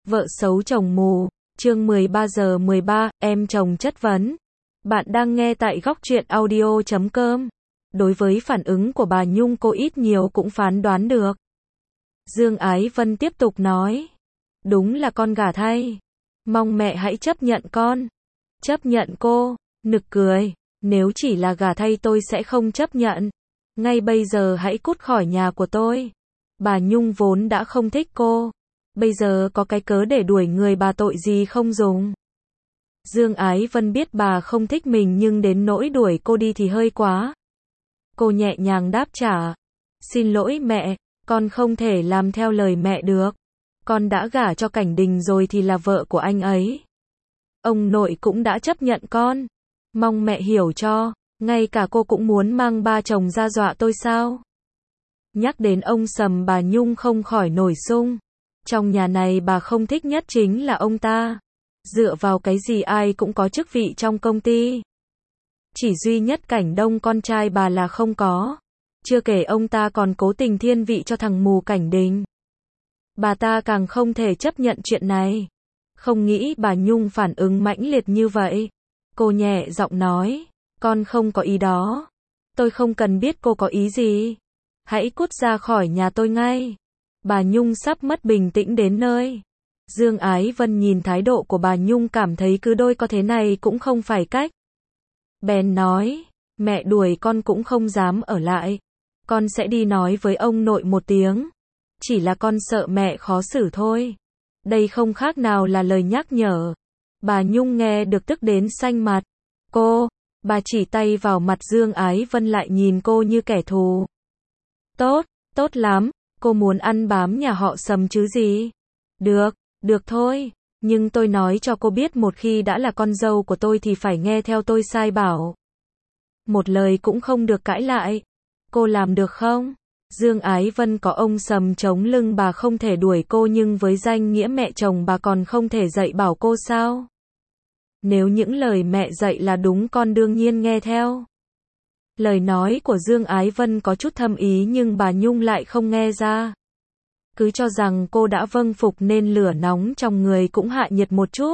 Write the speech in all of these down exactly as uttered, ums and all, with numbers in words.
Vợ xấu chồng mù, chương mười ba giờ mười ba, em chồng chất vấn. Bạn đang nghe tại góc truyện audio chấm com. Đối với phản ứng của bà Nhung cô ít nhiều cũng phán đoán được. Dương Ái Vân tiếp tục nói. Đúng là con gả thay. Mong mẹ hãy chấp nhận con. Chấp nhận cô, nực cười. Nếu chỉ là gả thay tôi sẽ không chấp nhận. Ngay bây giờ hãy cút khỏi nhà của tôi. Bà Nhung vốn đã không thích cô. Bây giờ có cái cớ để đuổi người bà tội gì không dùng. Dương Ái Vân biết bà không thích mình nhưng đến nỗi đuổi cô đi thì hơi quá. Cô nhẹ nhàng đáp trả. Xin lỗi mẹ, con không thể làm theo lời mẹ được. Con đã gả cho Cảnh Đình rồi thì là vợ của anh ấy. Ông nội cũng đã chấp nhận con. Mong mẹ hiểu cho, ngay cả cô cũng muốn mang ba chồng ra dọa tôi sao? Nhắc đến ông Sầm bà Nhung không khỏi nổi sung. Trong nhà này bà không thích nhất chính là ông ta. Dựa vào cái gì ai cũng có chức vị trong công ty. Chỉ duy nhất Cảnh Đông con trai bà là không có. Chưa kể ông ta còn cố tình thiên vị cho thằng mù Cảnh Đình. Bà ta càng không thể chấp nhận chuyện này. Không nghĩ bà Nhung phản ứng mãnh liệt như vậy. Cô nhẹ giọng nói. Con không có ý đó. Tôi không cần biết cô có ý gì. Hãy cút ra khỏi nhà tôi ngay. Bà Nhung sắp mất bình tĩnh đến nơi. Dương Ái Vân nhìn thái độ của bà Nhung cảm thấy cứ đôi có thế này cũng không phải cách. Bèn nói, mẹ đuổi con cũng không dám ở lại. Con sẽ đi nói với ông nội một tiếng. Chỉ là con sợ mẹ khó xử thôi. Đây không khác nào là lời nhắc nhở. Bà Nhung nghe được tức đến xanh mặt. Cô, bà chỉ tay vào mặt Dương Ái Vân lại nhìn cô như kẻ thù. Tốt, tốt lắm. Cô muốn ăn bám nhà họ Sầm chứ gì? Được, được thôi. Nhưng tôi nói cho cô biết một khi đã là con dâu của tôi thì phải nghe theo tôi sai bảo. Một lời cũng không được cãi lại. Cô làm được không? Dương Ái Vân có ông Sầm chống lưng bà không thể đuổi cô nhưng với danh nghĩa mẹ chồng bà còn không thể dạy bảo cô sao? Nếu những lời mẹ dạy là đúng con đương nhiên nghe theo. Lời nói của Dương Ái Vân có chút thâm ý nhưng bà Nhung lại không nghe ra. Cứ cho rằng cô đã vâng phục nên lửa nóng trong người cũng hạ nhiệt một chút.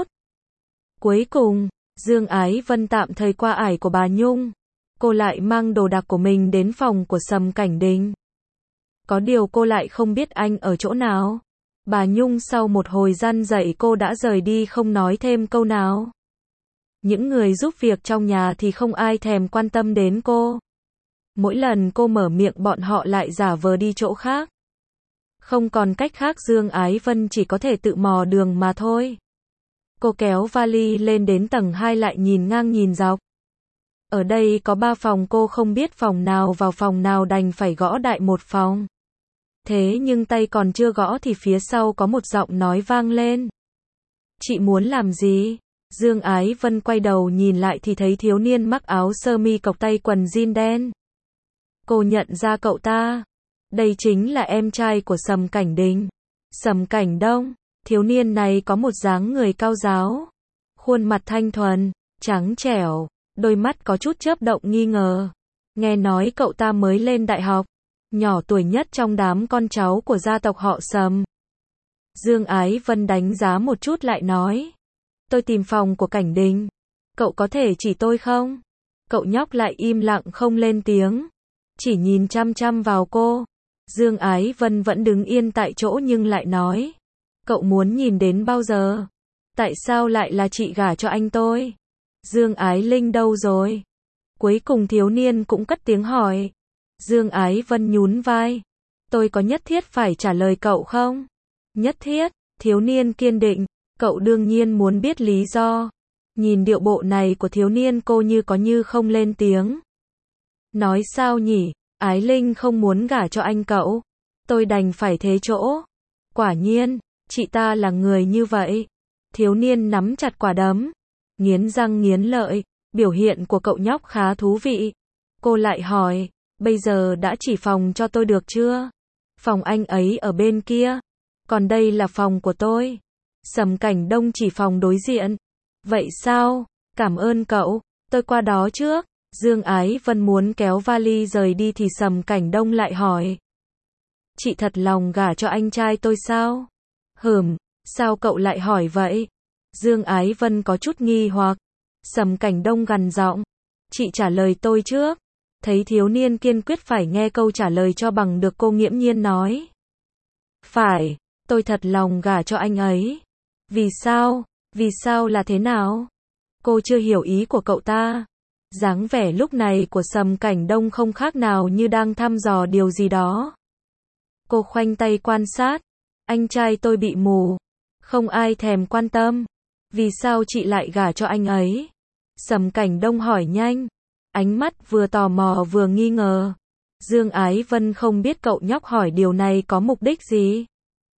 Cuối cùng, Dương Ái Vân tạm thời qua ải của bà Nhung. Cô lại mang đồ đạc của mình đến phòng của Sầm Cảnh Đình. Có điều cô lại không biết anh ở chỗ nào. Bà Nhung sau một hồi răn dạy cô đã rời đi không nói thêm câu nào. Những người giúp việc trong nhà thì không ai thèm quan tâm đến cô. Mỗi lần cô mở miệng bọn họ lại giả vờ đi chỗ khác. Không còn cách khác Dương Ái Vân chỉ có thể tự mò đường mà thôi. Cô kéo vali lên đến tầng hai lại nhìn ngang nhìn dọc. Ở đây có ba phòng cô không biết phòng nào vào phòng nào đành phải gõ đại một phòng. Thế nhưng tay còn chưa gõ thì phía sau có một giọng nói vang lên. Chị muốn làm gì? Dương Ái Vân quay đầu nhìn lại thì thấy thiếu niên mặc áo sơ mi cộc tay quần jean đen. Cô nhận ra cậu ta. Đây chính là em trai của Sầm Cảnh Đình. Sầm Cảnh Đông. Thiếu niên này có một dáng người cao ráo. Khuôn mặt thanh thuần, trắng trẻo, đôi mắt có chút chớp động nghi ngờ. Nghe nói cậu ta mới lên đại học. Nhỏ tuổi nhất trong đám con cháu của gia tộc họ Sầm. Dương Ái Vân đánh giá một chút lại nói. Tôi tìm phòng của Cảnh Đình. Cậu có thể chỉ tôi không? Cậu nhóc lại im lặng không lên tiếng. Chỉ nhìn chăm chăm vào cô. Dương Ái Vân vẫn đứng yên tại chỗ nhưng lại nói. Cậu muốn nhìn đến bao giờ? Tại sao lại là chị gả cho anh tôi? Dương Ái Linh đâu rồi? Cuối cùng thiếu niên cũng cất tiếng hỏi. Dương Ái Vân nhún vai. Tôi có nhất thiết phải trả lời cậu không? Nhất thiết, thiếu niên kiên định. Cậu đương nhiên muốn biết lý do. Nhìn điệu bộ này của thiếu niên cô như có như không lên tiếng. Nói sao nhỉ? Ái Linh không muốn gả cho anh cậu. Tôi đành phải thế chỗ. Quả nhiên, chị ta là người như vậy. Thiếu niên nắm chặt quả đấm. Nghiến răng nghiến lợi. Biểu hiện của cậu nhóc khá thú vị. Cô lại hỏi. Bây giờ đã chỉ phòng cho tôi được chưa? Phòng anh ấy ở bên kia. Còn đây là phòng của tôi. Sầm Cảnh Đông chỉ phòng đối diện. Vậy sao? Cảm ơn cậu. Tôi qua đó trước. Dương Ái Vân muốn kéo vali rời đi thì Sầm Cảnh Đông lại hỏi. Chị thật lòng gả cho anh trai tôi sao? Hừm. Sao cậu lại hỏi vậy? Dương Ái Vân có chút nghi hoặc. Sầm Cảnh Đông gằn giọng. Chị trả lời tôi trước. Thấy thiếu niên kiên quyết phải nghe câu trả lời cho bằng được, cô nghiễm nhiên nói. Phải, tôi thật lòng gả cho anh ấy. Vì sao? Vì sao là thế nào? Cô chưa hiểu ý của cậu ta. Dáng vẻ lúc này của Sầm Cảnh Đông không khác nào như đang thăm dò điều gì đó. Cô khoanh tay quan sát. Anh trai tôi bị mù. Không ai thèm quan tâm. Vì sao chị lại gả cho anh ấy? Sầm Cảnh Đông hỏi nhanh. Ánh mắt vừa tò mò vừa nghi ngờ. Dương Ái Vân không biết cậu nhóc hỏi điều này có mục đích gì.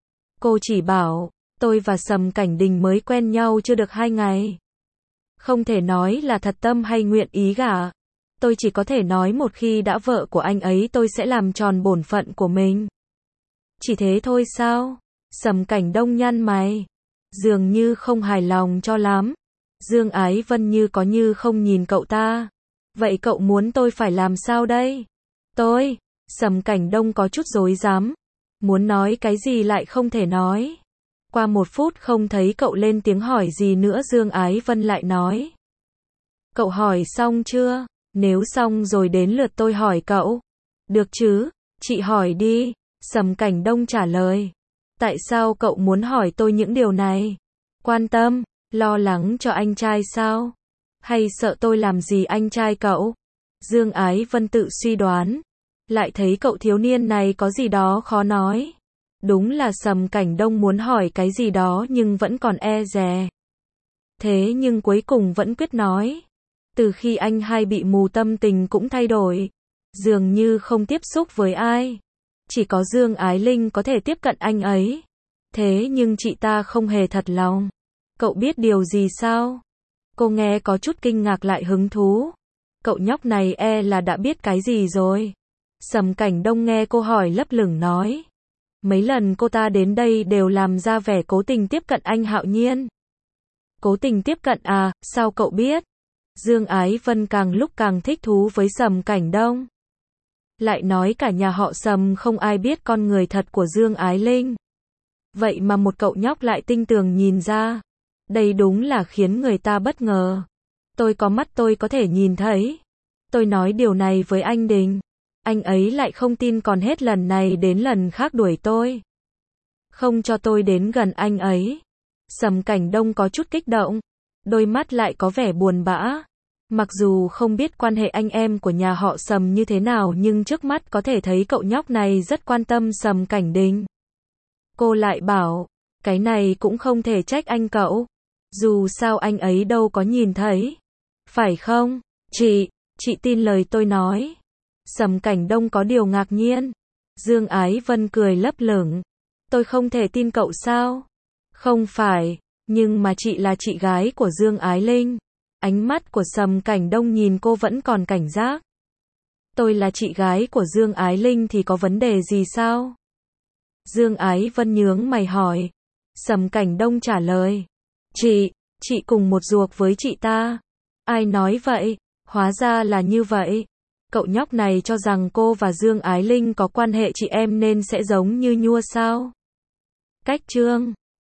Cô chỉ bảo, tôi và Sầm Cảnh Đình mới quen nhau chưa được hai ngày. Không thể nói là thật tâm hay nguyện ý gả. Tôi chỉ có thể nói một khi đã vợ của anh ấy tôi sẽ làm tròn bổn phận của mình. Chỉ thế thôi sao? Sầm Cảnh Đông nhăn mày. Dường như không hài lòng cho lắm. Dương Ái Vân như có như không nhìn cậu ta. Vậy cậu muốn tôi phải làm sao đây? Tôi, Sầm Cảnh Đông có chút rối rắm. Muốn nói cái gì lại không thể nói. Qua một phút không thấy cậu lên tiếng hỏi gì nữa, Dương Ái Vân lại nói. Cậu hỏi xong chưa? Nếu xong rồi đến lượt tôi hỏi cậu. Được chứ, chị hỏi đi. Sầm Cảnh Đông trả lời. Tại sao cậu muốn hỏi tôi những điều này? Quan tâm, lo lắng cho anh trai sao? Hay sợ tôi làm gì anh trai cậu? Dương Ái Vân tự suy đoán. Lại thấy cậu thiếu niên này có gì đó khó nói. Đúng là Sầm Cảnh Đông muốn hỏi cái gì đó nhưng vẫn còn e dè. Thế nhưng cuối cùng vẫn quyết nói. Từ khi anh hai bị mù tâm tình cũng thay đổi. Dường như không tiếp xúc với ai. Chỉ có Dương Ái Linh có thể tiếp cận anh ấy. Thế nhưng chị ta không hề thật lòng. Cậu biết điều gì sao? Cô nghe có chút kinh ngạc lại hứng thú. Cậu nhóc này e là đã biết cái gì rồi. Sầm Cảnh Đông nghe cô hỏi lấp lửng nói. Mấy lần cô ta đến đây đều làm ra vẻ cố tình tiếp cận anh Hạo Nhiên. Cố tình tiếp cận à, sao cậu biết? Dương Ái Vân càng lúc càng thích thú với Sầm Cảnh Đông. Lại nói cả nhà họ Sầm không ai biết con người thật của Dương Ái Linh. Vậy mà một cậu nhóc lại tinh tường nhìn ra. Đây đúng là khiến người ta bất ngờ. Tôi có mắt tôi có thể nhìn thấy. Tôi nói điều này với anh Đình. Anh ấy lại không tin, còn hết lần này đến lần khác đuổi tôi. Không cho tôi đến gần anh ấy. Sầm Cảnh Đông có chút kích động. Đôi mắt lại có vẻ buồn bã. Mặc dù không biết quan hệ anh em của nhà họ Sầm như thế nào nhưng trước mắt có thể thấy cậu nhóc này rất quan tâm Sầm Cảnh Đình. Cô lại bảo, cái này cũng không thể trách anh cậu. Dù sao anh ấy đâu có nhìn thấy. Phải không? Chị, chị tin lời tôi nói. Sầm Cảnh Đông có điều ngạc nhiên. Dương Ái Vân cười lấp lửng. Tôi không thể tin cậu sao? Không phải, nhưng mà chị là chị gái của Dương Ái Linh. Ánh mắt của Sầm Cảnh Đông nhìn cô vẫn còn cảnh giác. Tôi là chị gái của Dương Ái Linh thì có vấn đề gì sao? Dương Ái Vân nhướng mày hỏi. Sầm Cảnh Đông trả lời. Chị, chị cùng một ruột với chị ta. Ai nói vậy? Hóa ra là như vậy. Cậu nhóc này cho rằng cô và Dương Ái Linh có quan hệ chị em nên sẽ giống như nhua sao? Cách chương